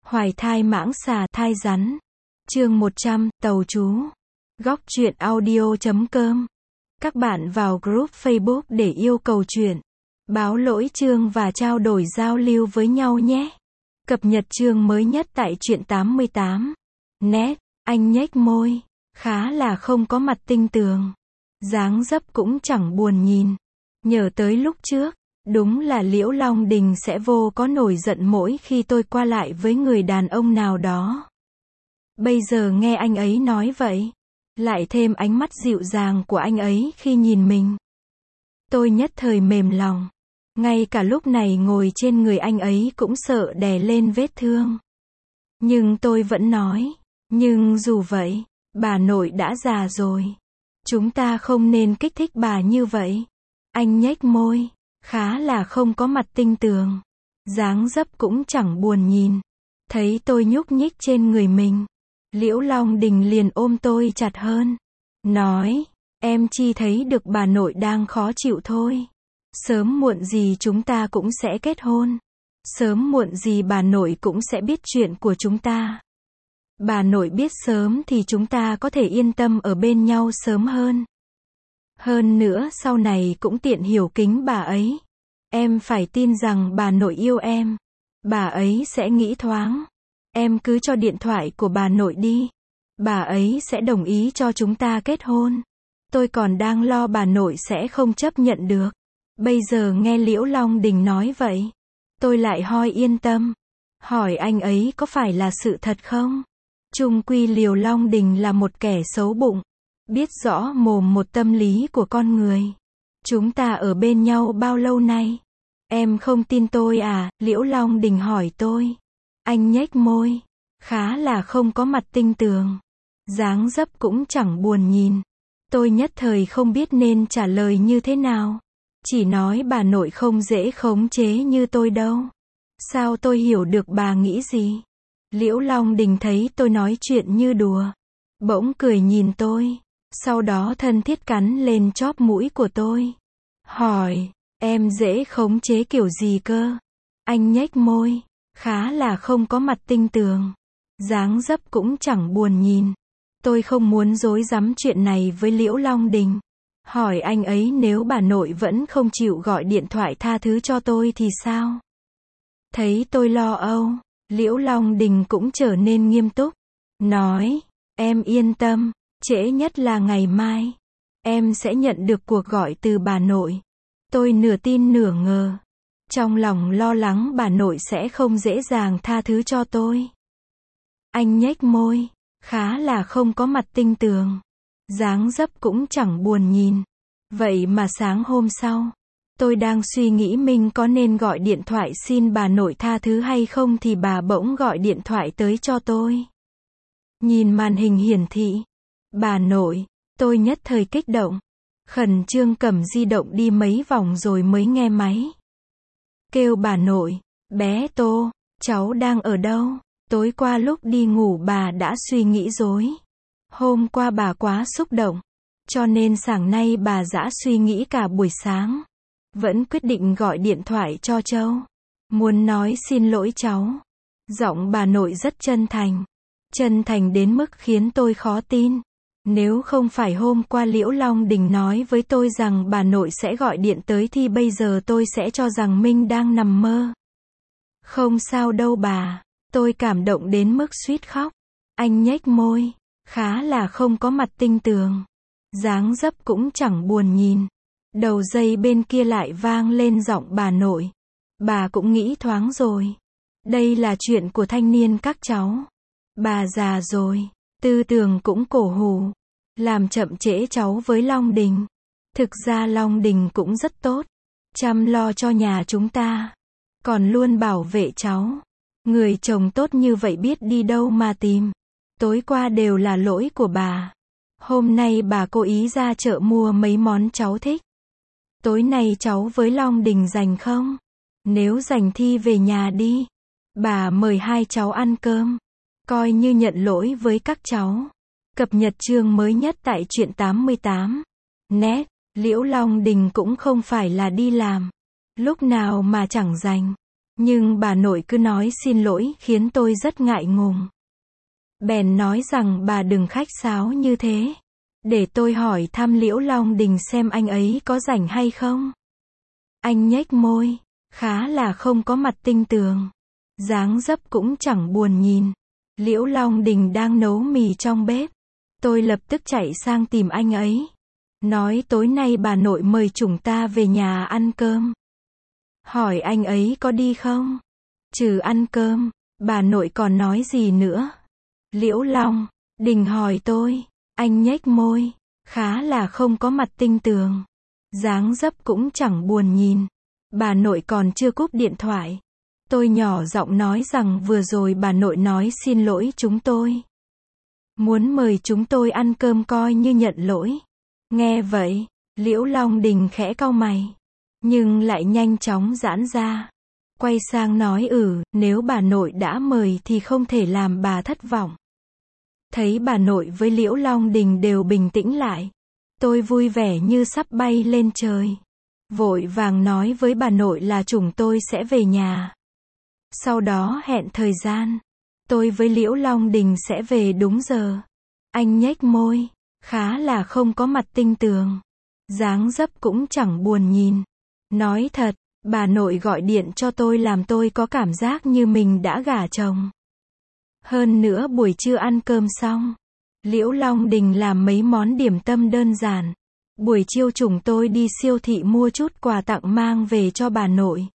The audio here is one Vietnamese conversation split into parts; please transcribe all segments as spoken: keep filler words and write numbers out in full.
Hoài thai mãng xà thai rắn. Chương một trăm, tàu chú. Góc truyện audio chấm com. Các bạn vào group Facebook để yêu cầu truyện, báo lỗi chương và trao đổi giao lưu với nhau nhé. Cập nhật chương mới nhất tại truyện tám mươi tám. Net, anh nhếch môi, khá là không có mặt tinh tường. Dáng dấp cũng chẳng buồn nhìn. Nhớ tới lúc trước, đúng là Liễu Long Đình sẽ vô có nổi giận mỗi khi tôi qua lại với người đàn ông nào đó. Bây giờ nghe anh ấy nói vậy, lại thêm ánh mắt dịu dàng của anh ấy khi nhìn mình, tôi nhất thời mềm lòng. Ngay cả lúc này ngồi trên người anh ấy cũng sợ đè lên vết thương. Nhưng tôi vẫn nói, nhưng dù vậy, bà nội đã già rồi. Chúng ta không nên kích thích bà như vậy. Anh nhếch môi, khá là không có mặt tinh tường. Dáng dấp cũng chẳng buồn nhìn. Thấy tôi nhúc nhích trên người mình, Liễu Long Đình liền ôm tôi chặt hơn. Nói, em chỉ thấy được bà nội đang khó chịu thôi. Sớm muộn gì chúng ta cũng sẽ kết hôn. Sớm muộn gì bà nội cũng sẽ biết chuyện của chúng ta. Bà nội biết sớm thì chúng ta có thể yên tâm ở bên nhau sớm hơn. Hơn nữa sau này cũng tiện hiểu kính bà ấy. Em phải tin rằng bà nội yêu em. Bà ấy sẽ nghĩ thoáng. Em cứ cho điện thoại của bà nội đi. Bà ấy sẽ đồng ý cho chúng ta kết hôn. Tôi còn đang lo bà nội sẽ không chấp nhận được. Bây giờ nghe Liễu Long Đình nói vậy, tôi lại hơi yên tâm. Hỏi anh ấy có phải là sự thật không? Chung quy Liễu Long Đình là một kẻ xấu bụng, biết rõ mồm một tâm lý của con người. Chúng ta ở bên nhau bao lâu nay? Em không tin tôi à? Liễu Long Đình hỏi tôi. Anh nhếch môi, khá là không có mặt tinh tường. Dáng dấp cũng chẳng buồn nhìn. Tôi nhất thời không biết nên trả lời như thế nào. Chỉ nói bà nội không dễ khống chế như tôi đâu. Sao tôi hiểu được bà nghĩ gì? Liễu Long Đình thấy tôi nói chuyện như đùa, bỗng cười nhìn tôi, sau đó thân thiết cắn lên chóp mũi của tôi. Hỏi, em dễ khống chế kiểu gì cơ? Anh nhếch môi, khá là không có mặt tinh tường. Dáng dấp cũng chẳng buồn nhìn. Tôi không muốn rối rắm chuyện này với Liễu Long Đình. Hỏi anh ấy nếu bà nội vẫn không chịu gọi điện thoại tha thứ cho tôi thì sao? Thấy tôi lo âu, Liễu Long Đình cũng trở nên nghiêm túc. Nói, em yên tâm, trễ nhất là ngày mai. Em sẽ nhận được cuộc gọi từ bà nội. Tôi nửa tin nửa ngờ. Trong lòng lo lắng bà nội sẽ không dễ dàng tha thứ cho tôi. Anh nhếch môi, khá là không có mặt tinh tường. Dáng dấp cũng chẳng buồn nhìn. Vậy mà sáng hôm sau, tôi đang suy nghĩ mình có nên gọi điện thoại xin bà nội tha thứ hay không thì bà bỗng gọi điện thoại tới cho tôi. Nhìn màn hình hiển thị, bà nội, tôi nhất thời kích động. Khẩn trương cầm di động đi mấy vòng rồi mới nghe máy. Kêu bà nội, bé Tô, cháu đang ở đâu? Tối qua lúc đi ngủ bà đã suy nghĩ rối. Hôm qua bà quá xúc động, cho nên sáng nay bà dã suy nghĩ cả buổi sáng. Vẫn quyết định gọi điện thoại cho Châu. Muốn nói xin lỗi cháu. Giọng bà nội rất chân thành. Chân thành đến mức khiến tôi khó tin. Nếu không phải hôm qua Liễu Long Đình nói với tôi rằng bà nội sẽ gọi điện tới thì bây giờ tôi sẽ cho rằng Minh đang nằm mơ. Không sao đâu bà. Tôi cảm động đến mức suýt khóc. Anh nhếch môi, khá là không có mặt tinh tường. Dáng dấp cũng chẳng buồn nhìn. Đầu dây bên kia lại vang lên giọng bà nội. Bà cũng nghĩ thoáng rồi. Đây là chuyện của thanh niên các cháu. Bà già rồi, tư tưởng cũng cổ hủ. Làm chậm trễ cháu với Long Đình. Thực ra Long Đình cũng rất tốt. Chăm lo cho nhà chúng ta. Còn luôn bảo vệ cháu. Người chồng tốt như vậy biết đi đâu mà tìm. Tối qua đều là lỗi của bà. Hôm nay bà cố ý ra chợ mua mấy món cháu thích. Tối nay cháu với Long Đình rảnh không? Nếu rảnh thì về nhà đi. Bà mời hai cháu ăn cơm. Coi như nhận lỗi với các cháu. Cập nhật chương mới nhất tại truyện tám mươi tám. Net, Liễu Long Đình cũng không phải là đi làm. Lúc nào mà chẳng rảnh. Nhưng bà nội cứ nói xin lỗi khiến tôi rất ngại ngùng. Bèn nói rằng bà đừng khách sáo như thế. Để tôi hỏi thăm Liễu Long Đình xem anh ấy có rảnh hay không. Anh nhếch môi, khá là không có mặt tinh tường. Dáng dấp cũng chẳng buồn nhìn. Liễu Long Đình đang nấu mì trong bếp. Tôi lập tức chạy sang tìm anh ấy. Nói tối nay bà nội mời chúng ta về nhà ăn cơm. Hỏi anh ấy có đi không? Trừ ăn cơm, bà nội còn nói gì nữa? Liễu Long Đình hỏi tôi. Anh nhếch môi, khá là không có mặt tinh tường. Dáng dấp cũng chẳng buồn nhìn. Bà nội còn chưa cúp điện thoại. Tôi nhỏ giọng nói rằng vừa rồi bà nội nói xin lỗi chúng tôi. Muốn mời chúng tôi ăn cơm coi như nhận lỗi. Nghe vậy, Liễu Long Đình khẽ cau mày. Nhưng lại nhanh chóng giãn ra. Quay sang nói ừ, nếu bà nội đã mời thì không thể làm bà thất vọng. Thấy bà nội với Liễu Long Đình đều bình tĩnh lại. Tôi vui vẻ như sắp bay lên trời. Vội vàng nói với bà nội là chúng tôi sẽ về nhà. Sau đó hẹn thời gian. Tôi với Liễu Long Đình sẽ về đúng giờ. Anh nhếch môi, khá là không có mặt tinh tường. Dáng dấp cũng chẳng buồn nhìn. Nói thật, bà nội gọi điện cho tôi làm tôi có cảm giác như mình đã gả chồng. Hơn nữa buổi trưa ăn cơm xong, Liễu Long Đình làm mấy món điểm tâm đơn giản. Buổi chiều chúng tôi đi siêu thị mua chút quà tặng mang về cho bà nội.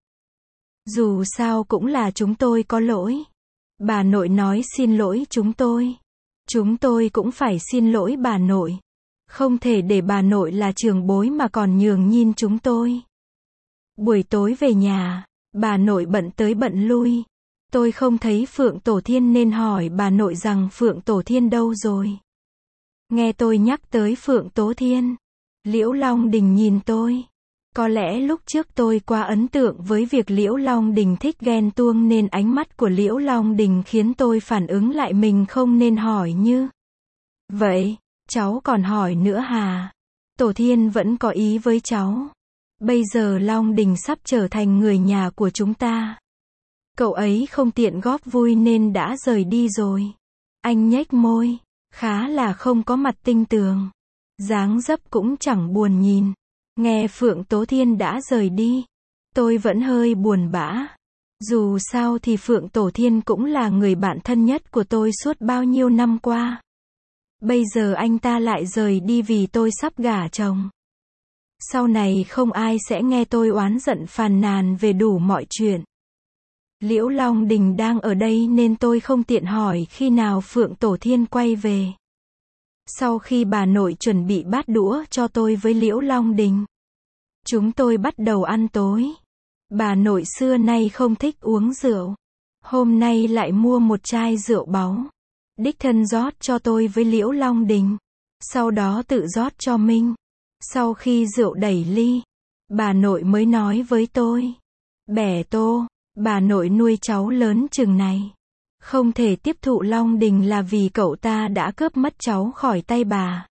Dù sao cũng là chúng tôi có lỗi. Bà nội nói xin lỗi chúng tôi. Chúng tôi cũng phải xin lỗi bà nội. Không thể để bà nội là trưởng bối mà còn nhường nhịn chúng tôi. Buổi tối về nhà, bà nội bận tới bận lui. Tôi không thấy Phượng Tổ Thiên nên hỏi bà nội rằng Phượng Tổ Thiên đâu rồi. Nghe tôi nhắc tới Phượng Tổ Thiên, Liễu Long Đình nhìn tôi. Có lẽ lúc trước tôi quá ấn tượng với việc Liễu Long Đình thích ghen tuông nên ánh mắt của Liễu Long Đình khiến tôi phản ứng lại mình không nên hỏi như. Vậy, cháu còn hỏi nữa hà? Tổ Thiên vẫn có ý với cháu. Bây giờ Long Đình sắp trở thành người nhà của chúng ta. Cậu ấy không tiện góp vui nên đã rời đi rồi. Anh nhếch môi, khá là không có mặt tinh tường. Dáng dấp cũng chẳng buồn nhìn. Nghe Phượng Tố Thiên đã rời đi, tôi vẫn hơi buồn bã. Dù sao thì Phượng Tổ Thiên cũng là người bạn thân nhất của tôi suốt bao nhiêu năm qua. Bây giờ anh ta lại rời đi vì tôi sắp gả chồng. Sau này không ai sẽ nghe tôi oán giận phàn nàn về đủ mọi chuyện. Liễu Long Đình đang ở đây nên tôi không tiện hỏi khi nào Phượng Tổ Thiên quay về. Sau khi bà nội chuẩn bị bát đũa cho tôi với Liễu Long Đình, chúng tôi bắt đầu ăn tối. Bà nội xưa nay không thích uống rượu. Hôm nay lại mua một chai rượu báu. Đích thân rót cho tôi với Liễu Long Đình. Sau đó tự rót cho Minh. Sau khi rượu đẩy ly, bà nội mới nói với tôi. Bẻ Tô, bà nội nuôi cháu lớn chừng này. Không thể tiếp thụ Long Đình là vì cậu ta đã cướp mất cháu khỏi tay bà.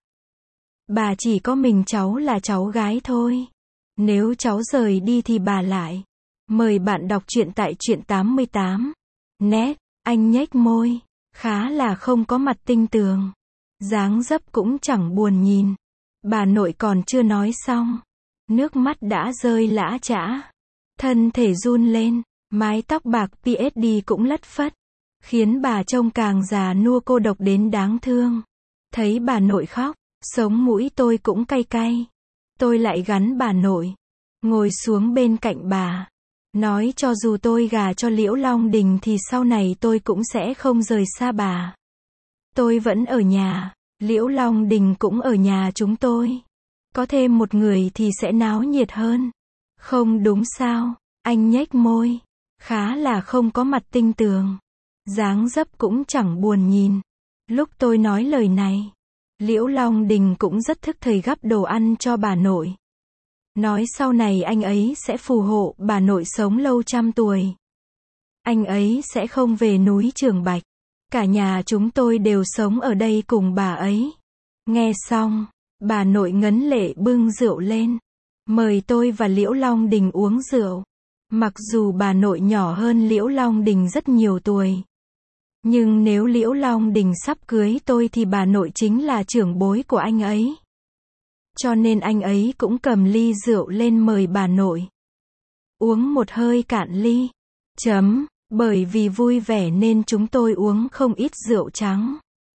Bà chỉ có mình cháu là cháu gái thôi. Nếu cháu rời đi thì bà lại. Mời bạn đọc truyện tại truyện tám mươi tám. Net, anh nhếch môi, khá là không có mặt tinh tường. Dáng dấp cũng chẳng buồn nhìn. Bà nội còn chưa nói xong. Nước mắt đã rơi lã chã. Thân thể run lên, mái tóc bạc pê ét đê cũng lất phất. Khiến bà trông càng già nua cô độc đến đáng thương. Thấy bà nội khóc, sống mũi tôi cũng cay cay. Tôi lại gắn bà nội. Ngồi xuống bên cạnh bà. Nói cho dù tôi gả cho Liễu Long Đình thì sau này tôi cũng sẽ không rời xa bà. Tôi vẫn ở nhà. Liễu Long Đình cũng ở nhà chúng tôi. Có thêm một người thì sẽ náo nhiệt hơn. Không đúng sao? Anh nhếch môi. Khá là không có mặt tinh tường. Dáng dấp cũng chẳng buồn nhìn. Lúc tôi nói lời này, Liễu Long Đình cũng rất thức thời gắp đồ ăn cho bà nội. Nói sau này anh ấy sẽ phù hộ bà nội sống lâu trăm tuổi. Anh ấy sẽ không về núi Trường Bạch. Cả nhà chúng tôi đều sống ở đây cùng bà ấy. Nghe xong, bà nội ngấn lệ bưng rượu lên. Mời tôi và Liễu Long Đình uống rượu. Mặc dù bà nội nhỏ hơn Liễu Long Đình rất nhiều tuổi. Nhưng nếu Liễu Long Đình sắp cưới tôi thì bà nội chính là trưởng bối của anh ấy. Cho nên anh ấy cũng cầm ly rượu lên mời bà nội. Uống một hơi cạn ly. Chấm, bởi vì vui vẻ nên chúng tôi uống không ít rượu trắng.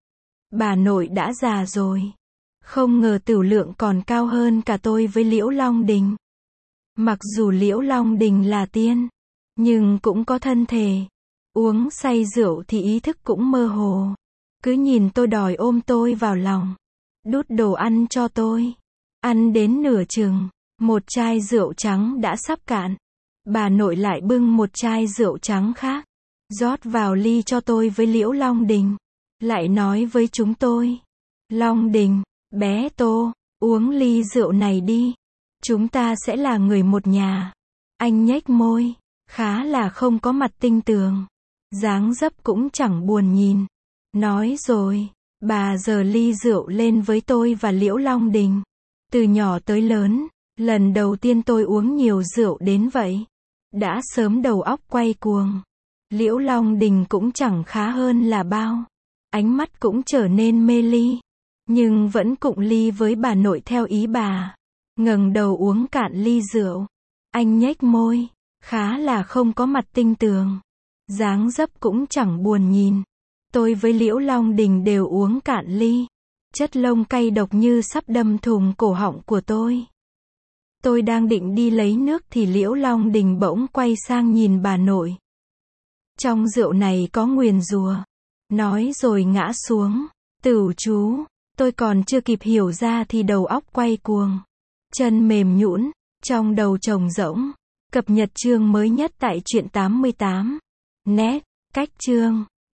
Bà nội đã già rồi. Không ngờ tửu lượng còn cao hơn cả tôi với Liễu Long Đình. Mặc dù Liễu Long Đình là tiên, nhưng cũng có thân thể. Uống say rượu thì ý thức cũng mơ hồ. Cứ nhìn tôi đòi ôm tôi vào lòng. Đút đồ ăn cho tôi. Ăn đến nửa chừng, một chai rượu trắng đã sắp cạn. Bà nội lại bưng một chai rượu trắng khác, rót vào ly cho tôi với Liễu Long Đình. Lại nói với chúng tôi. Long Đình, bé Tô, uống ly rượu này đi. Chúng ta sẽ là người một nhà. Anh nhếch môi, khá là không có mặt tinh tường. Dáng dấp cũng chẳng buồn nhìn. Nói rồi, bà giơ ly rượu lên với tôi và Liễu Long Đình. Từ nhỏ tới lớn, lần đầu tiên tôi uống nhiều rượu đến vậy. Đã sớm đầu óc quay cuồng. Liễu Long Đình cũng chẳng khá hơn là bao. Ánh mắt cũng trở nên mê ly. Nhưng vẫn cụng ly với bà nội theo ý bà. Ngẩng đầu uống cạn ly rượu. Anh nhếch môi, khá là không có mặt tinh tường. Dáng dấp cũng chẳng buồn nhìn. Tôi với Liễu Long Đình đều uống cạn ly. Chất lông cay độc như sắp đâm thủng cổ họng của tôi. Tôi đang định đi lấy nước thì Liễu Long Đình bỗng quay sang nhìn bà nội. Trong rượu này có nguyền rủa. Nói rồi ngã xuống. Tửu chú. Tôi còn chưa kịp hiểu ra thì đầu óc quay cuồng. Chân mềm nhũn, trong đầu trống rỗng. Cập nhật chương mới nhất tại truyện tám mươi tám. Net, cách chương.